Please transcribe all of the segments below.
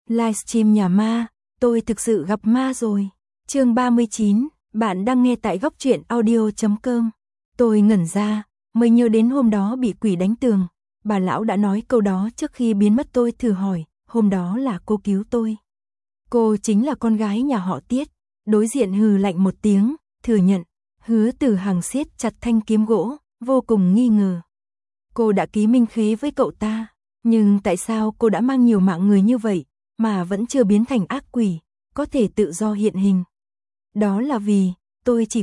Livestream nhà ma, tôi thực sự gặp ma rồi. Chương 39, bạn đang nghe tại góc truyện audio.com. Tôi ngẩn ra, mới nhớ đến hôm đó bị quỷ đánh tường. Bà lão đã nói câu đó trước khi biến mất. Tôi thử hỏi, hôm đó là cô cứu tôi. Cô chính là con gái nhà họ Tiết. Đối diện hừ lạnh một tiếng, thừa nhận. Hứa Tử Hằng siết chặt thanh kiếm gỗ, vô cùng nghi ngờ. Cô đã ký minh khế với cậu ta, nhưng tại sao cô đã mang nhiều mạng người như vậy, mà vẫn chưa biến thành ác quỷ, có thể tự do hiện hình? Đó là vì, tôi chỉ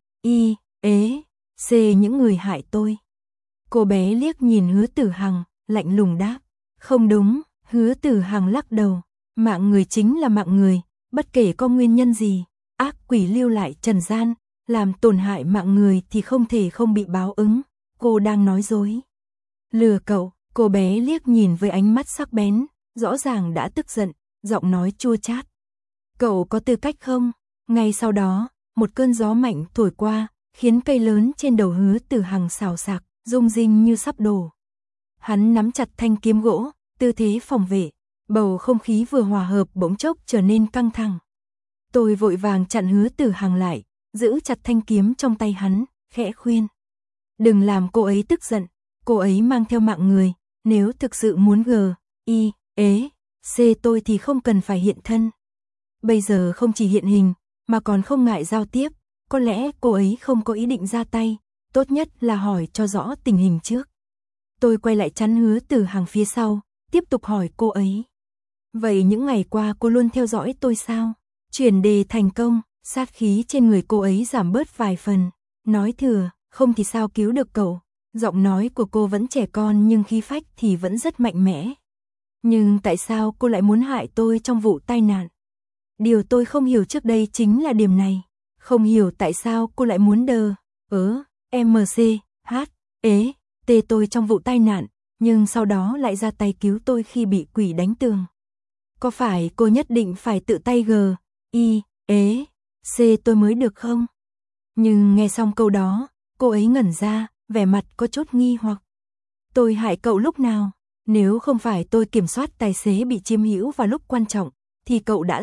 C những người hại tôi. Cô bé liếc nhìn Hứa Tử Hằng, lạnh lùng đáp. Không đúng, Hứa Tử Hằng lắc đầu. Mạng người chính là mạng người, bất kể có nguyên nhân gì, ác quỷ lưu lại trần gian, làm tổn hại mạng người thì không thể không bị báo ứng. Cô đang nói dối. Lừa cậu, cô bé liếc nhìn với ánh mắt sắc bén, rõ ràng đã tức giận, giọng nói chua chát. Cậu có tư cách không? Ngay sau đó, một cơn gió mạnh thổi qua, khiến cây lớn trên đầu Hứa Tử Hằng xào xạc, rung rinh như sắp đổ. Hắn nắm chặt thanh kiếm gỗ, tư thế phòng vệ, bầu không khí vừa hòa hợp bỗng chốc trở nên căng thẳng. Tôi vội vàng chặn Hứa Tử Hằng lại, giữ chặt thanh kiếm trong tay hắn, khẽ khuyên. Đừng làm cô ấy tức giận, cô ấy mang theo mạng người, nếu thực sự muốn C tôi thì không cần phải hiện thân. Bây giờ không chỉ hiện hình, mà còn không ngại giao tiếp, có lẽ cô ấy không có ý định ra tay, tốt nhất là hỏi cho rõ tình hình trước. Tôi quay lại chắn Hứa Tử Hằng phía sau, tiếp tục hỏi cô ấy. Vậy những ngày qua cô luôn theo dõi tôi sao? Chuyển đề thành công, sát khí trên người cô ấy giảm bớt vài phần, nói thừa, không thì sao cứu được cậu. Giọng nói của cô vẫn trẻ con nhưng khí phách thì vẫn rất mạnh mẽ. Nhưng tại sao cô lại muốn hại tôi trong vụ tai nạn? Điều tôi không hiểu trước đây chính là điểm này. Không hiểu tại sao cô lại muốn tôi trong vụ tai nạn, nhưng sau đó lại ra tay cứu tôi khi bị quỷ đánh tường. Có phải cô nhất định phải tự tay C tôi mới được không? Nhưng nghe xong câu đó, cô ấy ngẩn ra, vẻ mặt có chút nghi hoặc. Tôi hại cậu lúc nào? Nếu không phải tôi kiểm soát tài xế bị chiếm hữu vào lúc quan trọng, thì cậu đã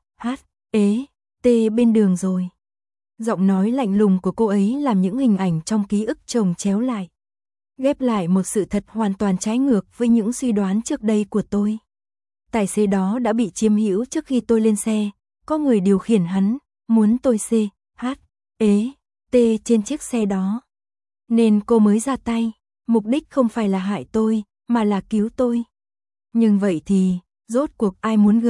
bên đường rồi. Giọng nói lạnh lùng của cô ấy làm những hình ảnh trong ký ức chồng chéo lại, ghép lại một sự thật hoàn toàn trái ngược với những suy đoán trước đây của tôi. Tài xế đó đã bị chiếm hữu trước khi tôi lên xe, có người điều khiển hắn, muốn tôi trên chiếc xe đó. Nên cô mới ra tay, mục đích không phải là hại tôi, mà là cứu tôi. Nhưng vậy thì, rốt cuộc ai muốn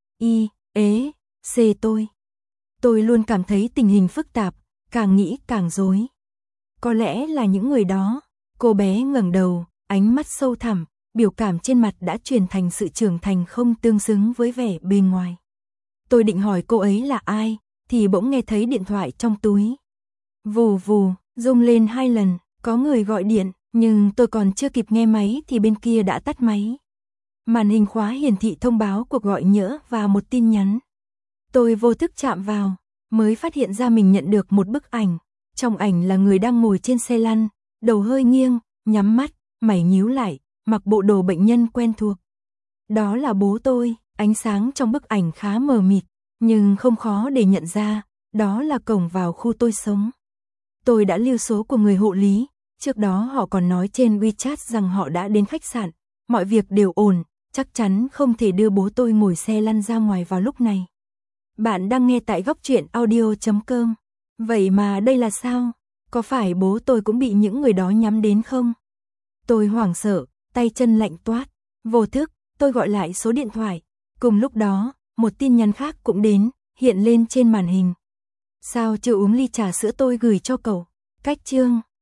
C tôi? Tôi luôn cảm thấy tình hình phức tạp, càng nghĩ càng rối. Có lẽ là những người đó. Cô bé ngẩng đầu, ánh mắt sâu thẳm, biểu cảm trên mặt đã chuyển thành sự trưởng thành không tương xứng với vẻ bề ngoài. Tôi định hỏi cô ấy là ai, thì bỗng nghe thấy điện thoại trong túi. Vù vù, rung lên 2 lần, có người gọi điện, nhưng tôi còn chưa kịp nghe máy thì bên kia đã tắt máy. Màn hình khóa hiển thị thông báo cuộc gọi nhỡ và một tin nhắn. Tôi vô thức chạm vào, mới phát hiện ra mình nhận được một bức ảnh. Trong ảnh là người đang ngồi trên xe lăn, đầu hơi nghiêng, nhắm mắt, mày nhíu lại, mặc bộ đồ bệnh nhân quen thuộc. Đó là bố tôi, ánh sáng trong bức ảnh khá mờ mịt, nhưng không khó để nhận ra, đó là cổng vào khu tôi sống. Tôi đã lưu số của người hộ lý, trước đó họ còn nói trên WeChat rằng họ đã đến khách sạn, mọi việc đều ổn, chắc chắn không thể đưa bố tôi ngồi xe lăn ra ngoài vào lúc này. Bạn đang nghe tại góc truyện audio.com. Vậy mà đây là sao? Có phải bố tôi cũng bị những người đó nhắm đến không? Tôi hoảng sợ, tay chân lạnh toát. Vô thức, tôi gọi lại số điện thoại. Cùng lúc đó, một tin nhắn khác cũng đến, hiện lên trên màn hình. Sao chưa uống ly trà sữa tôi gửi cho cậu? Cách chương